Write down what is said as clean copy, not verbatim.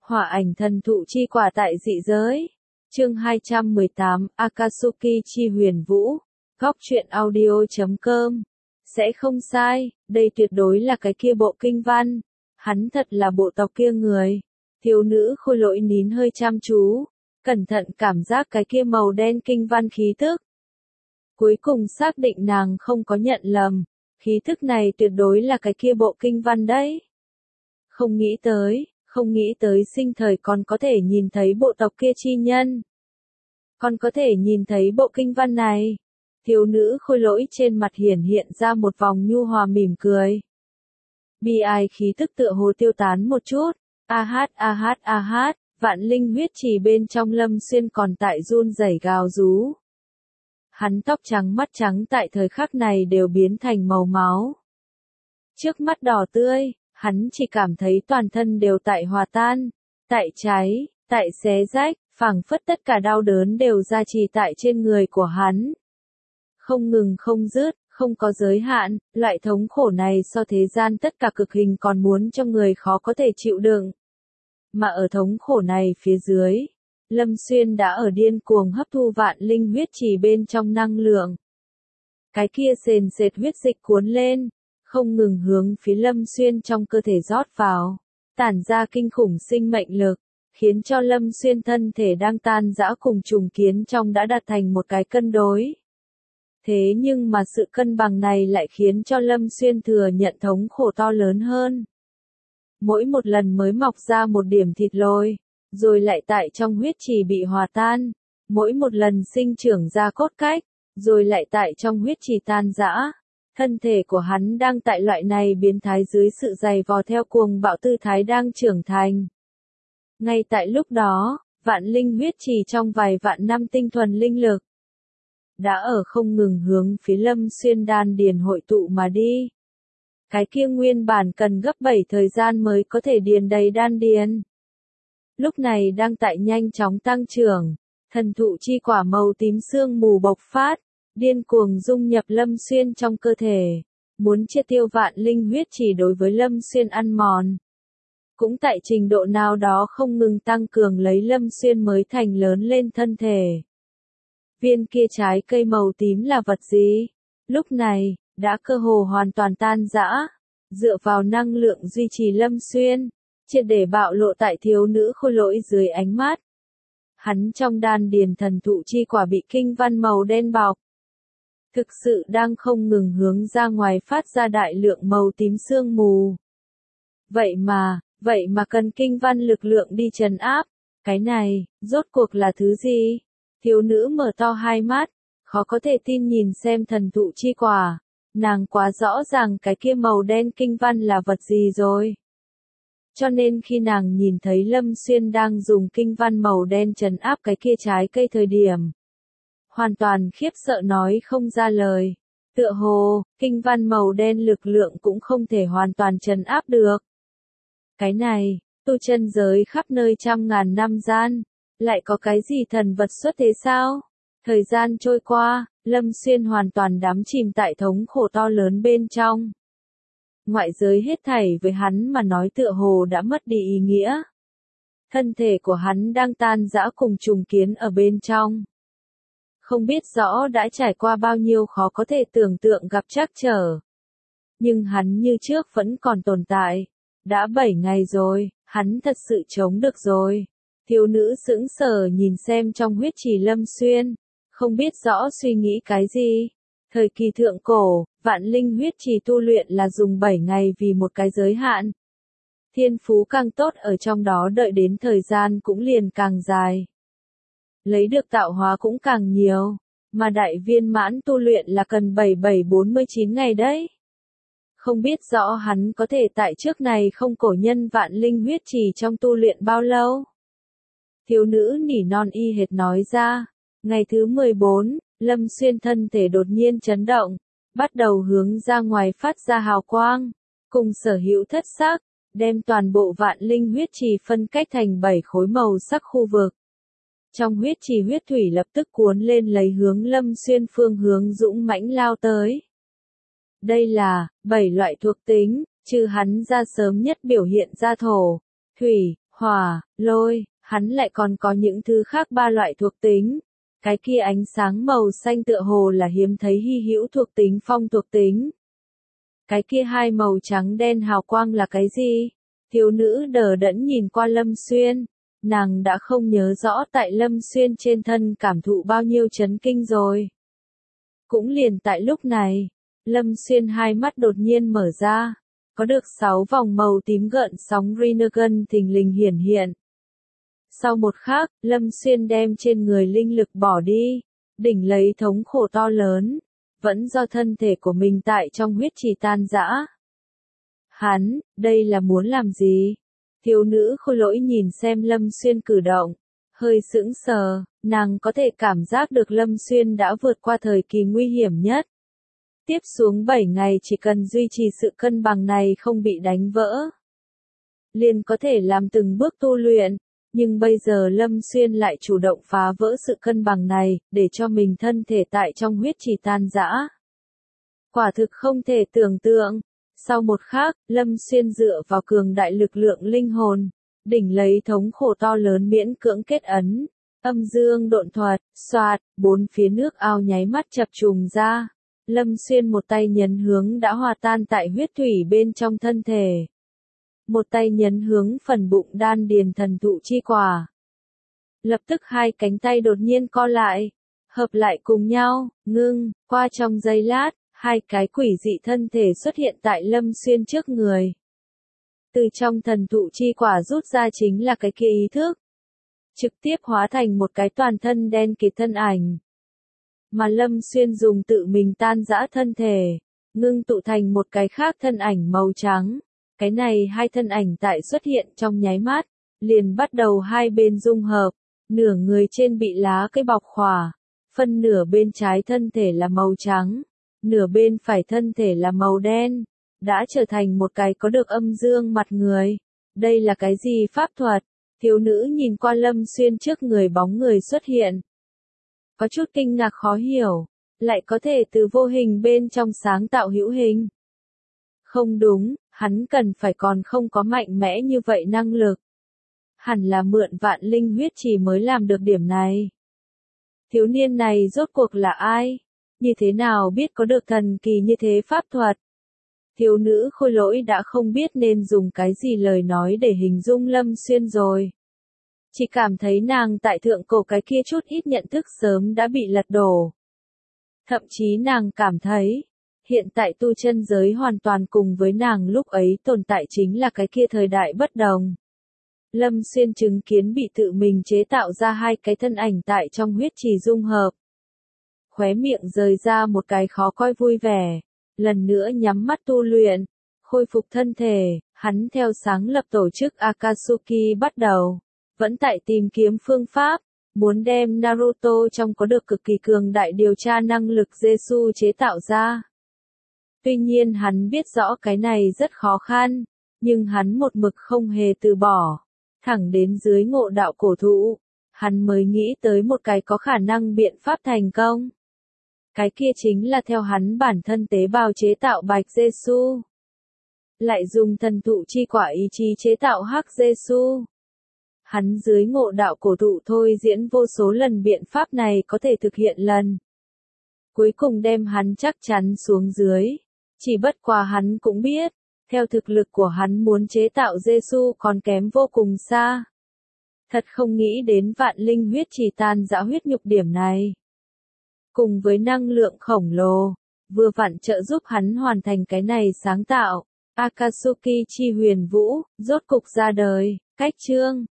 Hỏa ảnh thần thụ chi quả tại dị giới. Chương 218, Akatsuki chi huyền vũ. Góc truyện audio.com. Sẽ không sai, đây tuyệt đối là cái kia bộ kinh văn. Hắn thật là bộ tộc kia người. Thiếu nữ khôi lỗi nín hơi chăm chú, cẩn thận cảm giác cái kia màu đen kinh văn khí tức. Cuối cùng xác định nàng không có nhận lầm, khí tức này tuyệt đối là cái kia bộ kinh văn đấy. Không nghĩ tới sinh thời còn có thể nhìn thấy bộ tộc kia chi nhân. Còn có thể nhìn thấy bộ kinh văn này. Thiếu nữ khôi lỗi trên mặt hiện ra một vòng nhu hòa mỉm cười. Bi ai khí tức tựa hồ tiêu tán một chút. A hát, vạn linh huyết trì bên trong Lâm Xuyên còn tại run rẩy gào rú. Hắn tóc trắng mắt trắng tại thời khắc này đều biến thành màu máu. Trước mắt đỏ tươi, hắn chỉ cảm thấy toàn thân đều tại hòa tan, tại cháy, tại xé rách, phảng phất tất cả đau đớn đều gia trì tại trên người của hắn. Không ngừng không dứt, không có giới hạn, loại thống khổ này so thế gian tất cả cực hình còn muốn cho người khó có thể chịu đựng. Mà ở thống khổ này phía dưới, Lâm Xuyên đã ở điên cuồng hấp thu vạn linh huyết trì bên trong năng lượng. Cái kia sền sệt huyết dịch cuốn lên, không ngừng hướng phía Lâm Xuyên trong cơ thể rót vào, tản ra kinh khủng sinh mệnh lực, khiến cho Lâm Xuyên thân thể đang tan rã cùng trùng kiến trong đã đạt thành một cái cân đối. Thế nhưng mà sự cân bằng này lại khiến cho Lâm Xuyên thừa nhận thống khổ to lớn hơn. Mỗi một lần mới mọc ra một điểm thịt lồi, rồi lại tại trong huyết trì bị hòa tan, mỗi một lần sinh trưởng ra cốt cách, rồi lại tại trong huyết trì tan rã. Thân thể của hắn đang tại loại này biến thái dưới sự dày vò theo cuồng bạo tư thái đang trưởng thành. Ngay tại lúc đó, vạn linh huyết trì trong vài vạn năm tinh thuần linh lực đã ở không ngừng hướng phía Lâm Xuyên đan điền hội tụ mà đi. Cái kia nguyên bản cần gấp 7 thời gian mới có thể điền đầy đan điền. Lúc này đang tại nhanh chóng tăng trưởng, thần thụ chi quả màu tím sương mù bộc phát, điên cuồng dung nhập Lâm Xuyên trong cơ thể, muốn triệt tiêu vạn linh huyết chỉ đối với Lâm Xuyên ăn mòn. Cũng tại trình độ nào đó không ngừng tăng cường lấy Lâm Xuyên mới thành lớn lên thân thể. Viên kia trái cây màu tím là vật gì? Lúc này, đã cơ hồ hoàn toàn tan rã, dựa vào năng lượng duy trì Lâm Xuyên, triệt để bạo lộ tại thiếu nữ khôi lỗi dưới ánh mắt. Hắn trong đan điền thần thụ chi quả bị kinh văn màu đen bọc. Thực sự đang không ngừng hướng ra ngoài phát ra đại lượng màu tím sương mù. Vậy mà cần kinh văn lực lượng đi trấn áp. Cái này, rốt cuộc là thứ gì? Thiếu nữ mở to hai mắt, khó có thể tin nhìn xem thần thụ chi quả. Nàng quá rõ ràng cái kia màu đen kinh văn là vật gì rồi. Cho nên khi nàng nhìn thấy Lâm Xuyên đang dùng kinh văn màu đen trấn áp cái kia trái cây thời điểm, hoàn toàn khiếp sợ nói không ra lời. Tựa hồ, kinh văn màu đen lực lượng cũng không thể hoàn toàn trấn áp được. Cái này, tu chân giới khắp nơi trăm ngàn năm gian, lại có cái gì thần vật xuất thế sao? Thời gian trôi qua, Lâm Xuyên hoàn toàn đắm chìm tại thống khổ to lớn bên trong. Ngoại giới hết thảy với hắn mà nói tựa hồ đã mất đi ý nghĩa. Thân thể của hắn đang tan rã cùng trùng kiến ở bên trong. Không biết rõ đã trải qua bao nhiêu khó có thể tưởng tượng gặp trắc trở. Nhưng hắn như trước vẫn còn tồn tại. Đã 7 ngày rồi, hắn thật sự chống được rồi. Thiếu nữ sững sờ nhìn xem trong huyết trì Lâm Xuyên, không biết rõ suy nghĩ cái gì. Thời kỳ thượng cổ, vạn linh huyết trì tu luyện là dùng 7 ngày vì một cái giới hạn. Thiên phú càng tốt ở trong đó đợi đến thời gian cũng liền càng dài. Lấy được tạo hóa cũng càng nhiều, mà đại viên mãn tu luyện là cần 7749 ngày đấy. Không biết rõ hắn có thể tại trước này không cổ nhân vạn linh huyết trì trong tu luyện bao lâu. Thiếu nữ nỉ non y hệt nói ra, ngày thứ 14, Lâm Xuyên thân thể đột nhiên chấn động, bắt đầu hướng ra ngoài phát ra hào quang, cùng sở hữu thất sắc, đem toàn bộ vạn linh huyết trì phân cách thành 7 khối màu sắc khu vực. Trong huyết trì huyết thủy lập tức cuốn lên lấy hướng Lâm Xuyên phương hướng dũng mãnh lao tới. Đây là 7 loại thuộc tính, trừ hắn ra sớm nhất biểu hiện ra thổ, thủy, hỏa, lôi, hắn lại còn có những thứ khác 3 loại thuộc tính. Cái kia ánh sáng màu xanh tựa hồ là hiếm thấy hy hữu thuộc tính phong thuộc tính. Cái kia 2 màu trắng đen hào quang là cái gì? Thiếu nữ đờ đẫn nhìn qua Lâm Xuyên. Nàng đã không nhớ rõ tại Lâm Xuyên trên thân cảm thụ bao nhiêu chấn kinh rồi. Cũng liền tại lúc này, Lâm Xuyên hai mắt đột nhiên mở ra. Có được 6 vòng màu tím gợn sóng Rinnegan thình lình hiển hiện. Sau một khắc, Lâm Xuyên đem trên người linh lực bỏ đi, đỉnh lấy thống khổ to lớn, vẫn do thân thể của mình tại trong huyết trì tan rã. Hắn, đây là muốn làm gì? Thiếu nữ Khôi Lỗi nhìn xem Lâm Xuyên cử động, hơi sững sờ, nàng có thể cảm giác được Lâm Xuyên đã vượt qua thời kỳ nguy hiểm nhất. Tiếp xuống 7 ngày chỉ cần duy trì sự cân bằng này không bị đánh vỡ, liền có thể làm từng bước tu luyện, nhưng bây giờ Lâm Xuyên lại chủ động phá vỡ sự cân bằng này, để cho mình thân thể tại trong huyết trì tan rã. Quả thực không thể tưởng tượng. Sau một khắc, Lâm Xuyên dựa vào cường đại lực lượng linh hồn, đỉnh lấy thống khổ to lớn miễn cưỡng kết ấn, âm dương độn thuật, xoạt, 4 phía nước ao nháy mắt chập trùng ra. Lâm Xuyên một tay nhấn hướng đã hòa tan tại huyết thủy bên trong thân thể. Một tay nhấn hướng phần bụng đan điền thần thụ chi quả. Lập tức 2 cánh tay đột nhiên co lại, hợp lại cùng nhau, ngưng, qua trong giây lát, 2 cái quỷ dị thân thể xuất hiện tại Lâm Xuyên trước người. Từ trong thần thụ chi quả rút ra chính là cái kia ý thức. Trực tiếp hóa thành một cái toàn thân đen kịt thân ảnh. Mà Lâm Xuyên dùng tự mình tan rã thân thể, ngưng tụ thành một cái khác thân ảnh màu trắng. Cái này 2 thân ảnh tại xuất hiện trong nháy mắt, liền bắt đầu hai bên dung hợp, nửa người trên bị lá cây bọc khỏa, phân nửa bên trái thân thể là màu trắng, nửa bên phải thân thể là màu đen, đã trở thành một cái có được âm dương mặt người. Đây là cái gì pháp thuật? Thiếu nữ nhìn qua Lâm Xuyên trước người bóng người xuất hiện. Có chút kinh ngạc khó hiểu, lại có thể từ vô hình bên trong sáng tạo hữu hình. Không đúng, hắn cần phải còn không có mạnh mẽ như vậy năng lực. Hẳn là mượn vạn linh huyết trì mới làm được điểm này. Thiếu niên này rốt cuộc là ai? Như thế nào biết có được thần kỳ như thế pháp thuật? Thiếu nữ Khôi Lỗi đã không biết nên dùng cái gì lời nói để hình dung Lâm Xuyên rồi. Chỉ cảm thấy nàng tại thượng cổ cái kia chút ít nhận thức sớm đã bị lật đổ. Thậm chí nàng cảm thấy, hiện tại tu chân giới hoàn toàn cùng với nàng lúc ấy tồn tại chính là cái kia thời đại bất đồng. Lâm Xuyên chứng kiến bị tự mình chế tạo ra 2 cái thân ảnh tại trong huyết trì dung hợp. Khóe miệng rời ra một cái khó coi vui vẻ, lần nữa nhắm mắt tu luyện, khôi phục thân thể, hắn theo sáng lập tổ chức Akatsuki bắt đầu, vẫn tại tìm kiếm phương pháp, muốn đem Naruto trong có được cực kỳ cường đại điều tra năng lực Jesu chế tạo ra. Tuy nhiên hắn biết rõ cái này rất khó khăn, nhưng hắn một mực không hề từ bỏ, thẳng đến dưới ngộ đạo cổ thụ, hắn mới nghĩ tới một cái có khả năng biện pháp thành công. Cái kia chính là theo hắn bản thân tế bào chế tạo bạch Jesu, lại dùng thần thụ chi quả ý chí chế tạo hắc Jesu. Hắn dưới ngộ đạo cổ thụ thôi diễn vô số lần biện pháp này có thể thực hiện lần. Cuối cùng đem hắn chắc chắn xuống dưới. Chỉ bất quá hắn cũng biết, theo thực lực của hắn muốn chế tạo Jesu còn kém vô cùng xa. Thật không nghĩ đến vạn linh huyết trì tan rã huyết nhục điểm này. Cùng với năng lượng khổng lồ, vừa vặn trợ giúp hắn hoàn thành cái này sáng tạo. Akatsuki chi huyền vũ, rốt cục ra đời. Cách chương